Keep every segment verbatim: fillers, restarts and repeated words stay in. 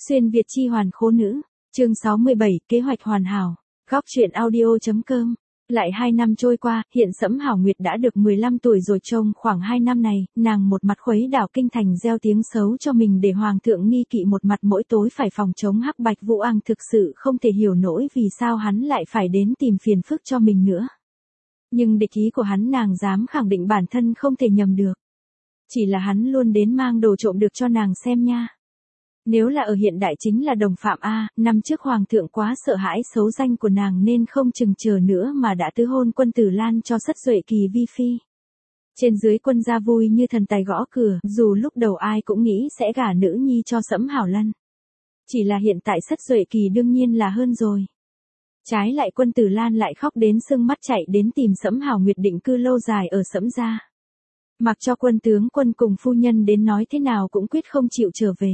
Xuyên Việt chi hoàn khố nữ, chương sáu mươi bảy, kế hoạch hoàn hảo, góc truyện audio.com. Lại hai năm trôi qua, hiện Sẫm Hảo Nguyệt đã được mười lăm tuổi rồi. Trong khoảng hai năm này, nàng một mặt khuấy đảo kinh thành gieo tiếng xấu cho mình để hoàng thượng nghi kỵ, một mặt mỗi tối phải phòng chống Hắc Bạch Vũ Ang, thực sự không thể hiểu nổi vì sao hắn lại phải đến tìm phiền phức cho mình nữa. Nhưng địch ý của hắn nàng dám khẳng định bản thân không thể nhầm được. Chỉ là hắn luôn đến mang đồ trộm được cho nàng xem nha. Nếu là ở hiện đại chính là đồng phạm a, năm trước hoàng thượng quá sợ hãi xấu danh của nàng nên không chừng chờ nữa mà đã tứ hôn Quân Tử Lan cho Sất Duệ Kỳ vi phi. Trên dưới quân gia vui như thần tài gõ cửa, dù lúc đầu ai cũng nghĩ sẽ gả nữ nhi cho Sẫm Hảo Lân. Chỉ là hiện tại Sất Duệ Kỳ đương nhiên là hơn rồi. Trái lại Quân Tử Lan lại khóc đến sưng mắt chạy đến tìm Sẫm Hảo Nguyệt định cư lâu dài ở Sẫm gia. Mặc cho quân tướng quân cùng phu nhân đến nói thế nào cũng quyết không chịu trở về.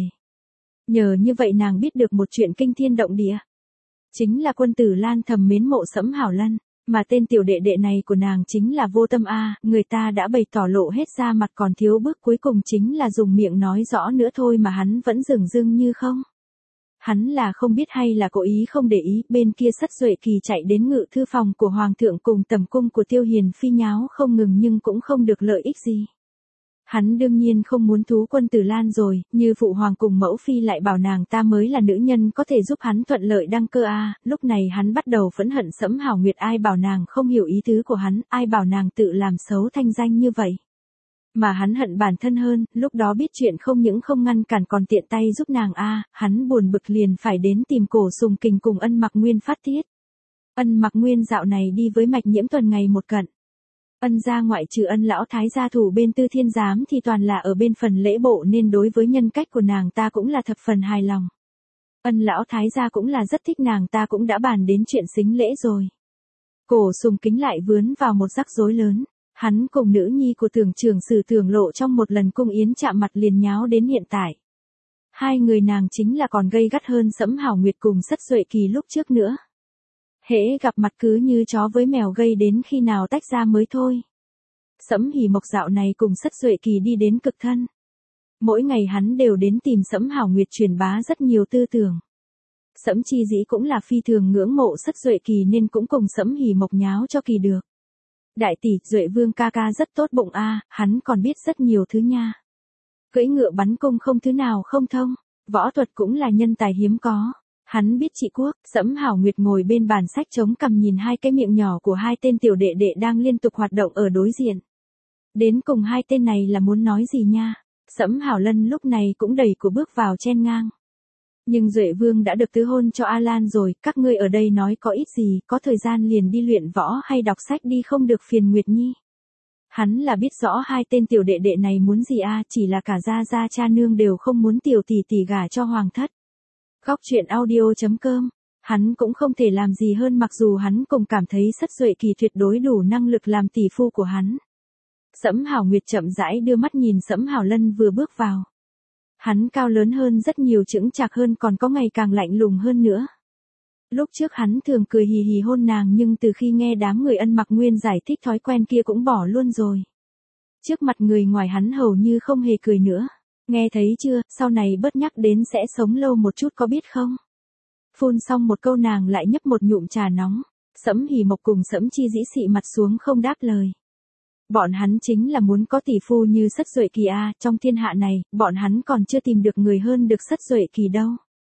Nhờ như vậy nàng biết được một chuyện kinh thiên động địa. Chính là Quân Tử Lan thầm mến mộ Sẫm Hảo Lân, mà tên tiểu đệ đệ này của nàng chính là Vô Tâm a, người ta đã bày tỏ lộ hết ra mặt, còn thiếu bước cuối cùng chính là dùng miệng nói rõ nữa thôi mà hắn vẫn dửng dưng như không. Hắn là không biết hay là cố ý không để ý, bên kia Sất Duệ Kỳ chạy đến ngự thư phòng của hoàng thượng cùng tầm cung của Tiêu Hiền Phi nháo không ngừng nhưng cũng không được lợi ích gì. Hắn đương nhiên không muốn thú Quân Tử Lan rồi, như phụ hoàng cùng mẫu phi lại bảo nàng ta mới là nữ nhân có thể giúp hắn thuận lợi đăng cơ a. Lúc này hắn bắt đầu phẫn hận Sẫm Hảo Nguyệt, ai bảo nàng không hiểu ý tứ của hắn, ai bảo nàng tự làm xấu thanh danh như vậy. Mà hắn hận bản thân hơn, lúc đó biết chuyện không những không ngăn cản còn tiện tay giúp nàng a, hắn buồn bực liền phải đến tìm Cổ Sùng Kình cùng Ân Mặc Nguyên phát tiết. Ân Mặc Nguyên dạo này đi với Mạch Nhiễm tuần ngày một cận. Ân gia ngoại trừ Ân lão thái gia thủ bên Tư Thiên giám thì toàn là ở bên phần lễ bộ, nên đối với nhân cách của nàng ta cũng là thập phần hài lòng. Ân lão thái gia cũng là rất thích nàng ta, cũng đã bàn đến chuyện sính lễ rồi. Cổ Sùng Kính lại vướng vào một rắc rối lớn. Hắn cùng nữ nhi của Tưởng trưởng Sử Tưởng Lộ trong một lần cung yến chạm mặt liền nháo đến hiện tại. Hai người nàng chính là còn gây gắt hơn Sẫm Hảo Nguyệt cùng Sất Duệ Kỳ lúc trước nữa. Hễ gặp mặt cứ như chó với mèo, gây đến khi nào tách ra mới thôi. Sẫm Hỉ Mộc dạo này cùng Sất Duệ Kỳ đi đến cực thân. Mỗi ngày hắn đều đến tìm Sẫm Hảo Nguyệt truyền bá rất nhiều tư tưởng. Sẫm Chi Dĩ cũng là phi thường ngưỡng mộ Sất Duệ Kỳ nên cũng cùng Sẫm Hỉ Mộc nháo cho kỳ được. Đại tỷ, Duệ Vương ca ca rất tốt bụng a, hắn còn biết rất nhiều thứ nha. Cưỡi ngựa bắn cung không thứ nào không thông, võ thuật cũng là nhân tài hiếm có. Hắn biết trị quốc. Sẫm Hảo Nguyệt ngồi bên bàn sách chống cằm nhìn hai cái miệng nhỏ của hai tên tiểu đệ đệ đang liên tục hoạt động ở đối diện. Đến cùng hai tên này là muốn nói gì nha? Sẫm Hảo Lân lúc này cũng đẩy của bước vào chen ngang. Nhưng Duệ Vương đã được tứ hôn cho A Lan rồi, các ngươi ở đây nói có ít gì, có thời gian liền đi luyện võ hay đọc sách đi, không được phiền Nguyệt Nhi. Hắn là biết rõ hai tên tiểu đệ đệ này muốn gì a, chỉ là cả gia gia cha nương đều không muốn tiểu tỷ tỷ gả cho hoàng thất. Góc truyện audio.com, hắn cũng không thể làm gì hơn, mặc dù hắn cũng cảm thấy Sất Duệ Kỳ tuyệt đối đủ năng lực làm tỷ phu của hắn. Sẫm Hảo Nguyệt chậm rãi đưa mắt nhìn Sẫm Hảo Lân vừa bước vào. Hắn cao lớn hơn rất nhiều, chững chạc hơn, còn có ngày càng lạnh lùng hơn nữa. Lúc trước hắn thường cười hì hì hôn nàng, nhưng từ khi nghe đám người Ân Mặc Nguyên giải thích thói quen kia cũng bỏ luôn rồi. Trước mặt người ngoài hắn hầu như không hề cười nữa. Nghe thấy chưa, sau này bớt nhắc đến sẽ sống lâu một chút có biết không? Phun xong một câu nàng lại nhấp một nhụm trà nóng. Sẫm Hỉ Mộc cùng Sẫm Chi Dĩ xị mặt xuống không đáp lời. Bọn hắn chính là muốn có tỷ phu như Sất Duệ Kỳ a, trong thiên hạ này, bọn hắn còn chưa tìm được người hơn được Sất Duệ Kỳ đâu.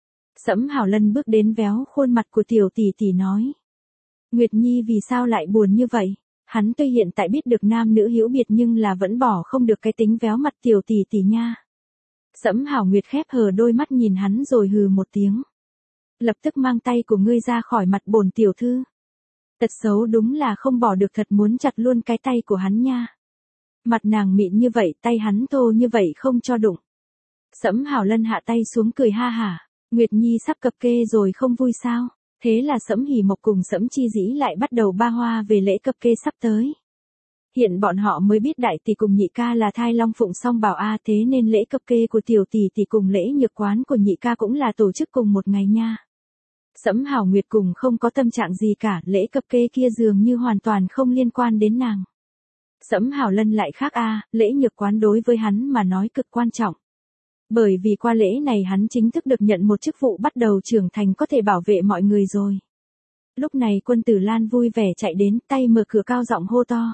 Sẫm Hảo Lân bước đến véo khuôn mặt của tiểu tỷ tỷ nói. Nguyệt Nhi vì sao lại buồn như vậy? Hắn tuy hiện tại biết được nam nữ hữu biệt nhưng là vẫn bỏ không được cái tính véo mặt tiểu tỷ tỷ nha. Sẫm Hảo Nguyệt khép hờ đôi mắt nhìn hắn rồi hừ một tiếng. Lập tức mang tay của ngươi ra khỏi mặt bổn tiểu thư. Tật xấu đúng là không bỏ được, thật muốn chặt luôn cái tay của hắn nha. Mặt nàng mịn như vậy, tay hắn thô như vậy không cho đụng. Sẫm Hảo Lân hạ tay xuống cười ha hả. Nguyệt Nhi sắp cập kê rồi không vui sao? Thế là Sẫm Hỉ Mộc cùng Sẫm Chi Dĩ lại bắt đầu ba hoa về lễ cập kê sắp tới. Hiện bọn họ mới biết đại tỷ cùng nhị ca là thai long phụng song bảo a, thế nên lễ cập kê của tiểu tỷ tỷ cùng lễ nhược quán của nhị ca cũng là tổ chức cùng một ngày nha. Sẫm Hảo Nguyệt cùng không có tâm trạng gì cả, lễ cập kê kia dường như hoàn toàn không liên quan đến nàng. Sẫm Hảo Lân lại khác a, lễ nhược quán đối với hắn mà nói cực quan trọng. Bởi vì qua lễ này hắn chính thức được nhận một chức vụ bắt đầu trưởng thành có thể bảo vệ mọi người rồi. Lúc này Quân Tử Lan vui vẻ chạy đến, tay mở cửa cao giọng hô to.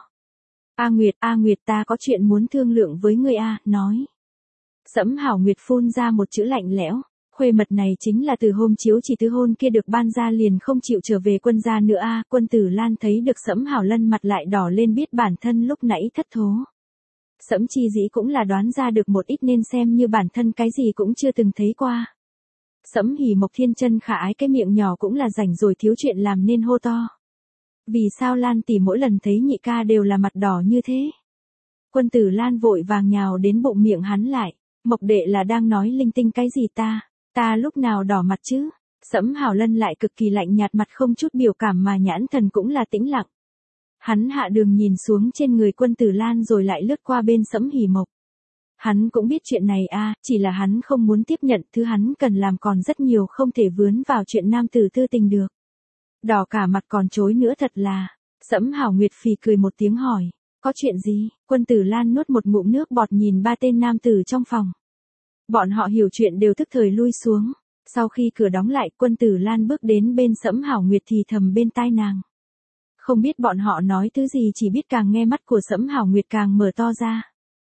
A Nguyệt, A Nguyệt, ta có chuyện muốn thương lượng với ngươi a, nói. Sẫm Hảo Nguyệt phun ra một chữ lạnh lẽo, khuê mật này chính là từ hôm chiếu chỉ tứ hôn kia được ban ra liền không chịu trở về quân gia nữa a. Quân Tử Lan thấy được Sẫm Hảo Lân mặt lại đỏ lên biết bản thân lúc nãy thất thố. Sẫm Chi Dĩ cũng là đoán ra được một ít nên xem như bản thân cái gì cũng chưa từng thấy qua. Sẫm Hỉ Mộc Thiên Chân khả ái cái miệng nhỏ cũng là rảnh rồi thiếu chuyện làm nên hô to. Vì sao Lan tỷ mỗi lần thấy nhị ca đều là mặt đỏ như thế? Quân Tử Lan vội vàng nhào đến bụng miệng hắn lại. Mộc đệ là đang nói linh tinh cái gì ta? Ta lúc nào đỏ mặt chứ? Sẫm Hảo Lân lại cực kỳ lạnh nhạt mặt không chút biểu cảm mà nhãn thần cũng là tĩnh lặng. Hắn hạ đường nhìn xuống trên người Quân Tử Lan rồi lại lướt qua bên Sẫm Hỉ Mộc. Hắn cũng biết chuyện này a, chỉ là hắn không muốn tiếp nhận, thứ hắn cần làm còn rất nhiều không thể vướng vào chuyện nam tử tư tình được. Đỏ cả mặt còn chối nữa thật là. Sẫm Hảo Nguyệt phì cười một tiếng hỏi, có chuyện gì? Quân Tử Lan nuốt một ngụm nước bọt nhìn ba tên nam tử trong phòng. Bọn họ hiểu chuyện đều tức thời lui xuống. Sau khi cửa đóng lại, Quân Tử Lan bước đến bên Sẫm Hảo Nguyệt thì thầm bên tai nàng. Không biết bọn họ nói thứ gì, chỉ biết càng nghe mắt của Sẫm Hảo Nguyệt càng mở to ra.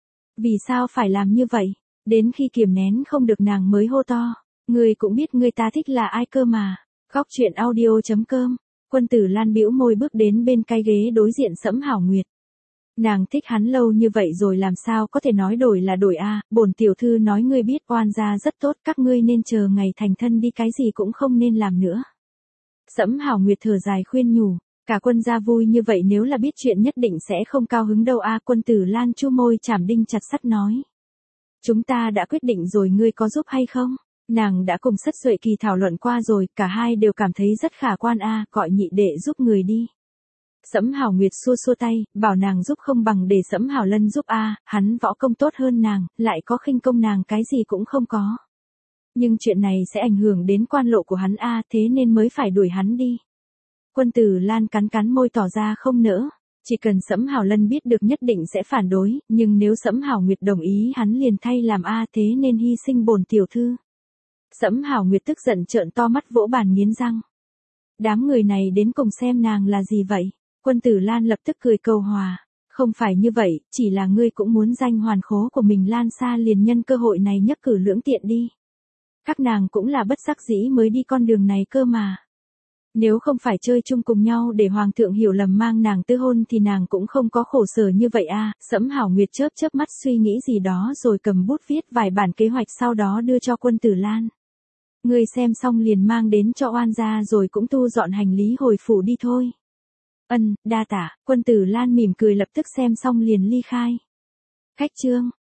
Vì sao phải làm như vậy? Đến khi kiềm nén không được nàng mới hô to. Ngươi cũng biết người ta thích là ai cơ mà. Góc truyện audio chấm com. Quân Tử Lan bĩu môi bước đến bên cái ghế đối diện Sẫm Hảo Nguyệt. Nàng thích hắn lâu như vậy rồi làm sao có thể nói đổi là đổi a, bổn tiểu thư nói ngươi biết oan gia rất tốt, các ngươi nên chờ ngày thành thân đi, cái gì cũng không nên làm nữa. Sẫm Hảo Nguyệt thở dài khuyên nhủ, cả quân gia vui như vậy nếu là biết chuyện nhất định sẽ không cao hứng đâu a. Quân Tử Lan chu môi chảm đinh chặt sắt nói. Chúng ta đã quyết định rồi, ngươi có giúp hay không? Nàng đã cùng Sất Duệ Kỳ thảo luận qua rồi, cả hai đều cảm thấy rất khả quan a, gọi nhị đệ giúp người đi. Sẫm Hảo Nguyệt xua xua tay, bảo nàng giúp không bằng để Sẫm Hảo Lân giúp a, hắn võ công tốt hơn nàng, lại có khinh công nàng cái gì cũng không có. Nhưng chuyện này sẽ ảnh hưởng đến quan lộ của hắn a, thế nên mới phải đuổi hắn đi. Quân Tử Lan cắn cắn môi tỏ ra không nỡ, chỉ cần Sẫm Hảo Lân biết được nhất định sẽ phản đối, nhưng nếu Sẫm Hảo Nguyệt đồng ý hắn liền thay làm a, thế nên hy sinh bổn tiểu thư. Sẫm Hảo Nguyệt tức giận trợn to mắt vỗ bàn nghiến răng. Đám người này đến cùng xem nàng là gì vậy? Quân Tử Lan lập tức cười cầu hòa. Không phải như vậy, chỉ là ngươi cũng muốn danh hoàn khố của mình lan xa liền nhân cơ hội này nhất cử lưỡng tiện đi. Các nàng cũng là bất đắc dĩ mới đi con đường này cơ mà. Nếu không phải chơi chung cùng nhau để hoàng thượng hiểu lầm mang nàng tư hôn thì nàng cũng không có khổ sở như vậy a. Sẫm Hảo Nguyệt chớp chớp mắt suy nghĩ gì đó rồi cầm bút viết vài bản kế hoạch sau đó đưa cho Quân Tử Lan. Ngươi xem xong liền mang đến cho oan gia rồi cũng thu dọn hành lý hồi phủ đi thôi. Ân, đa tả. Quân Tử Lan mỉm cười lập tức xem xong liền ly khai. Cách chương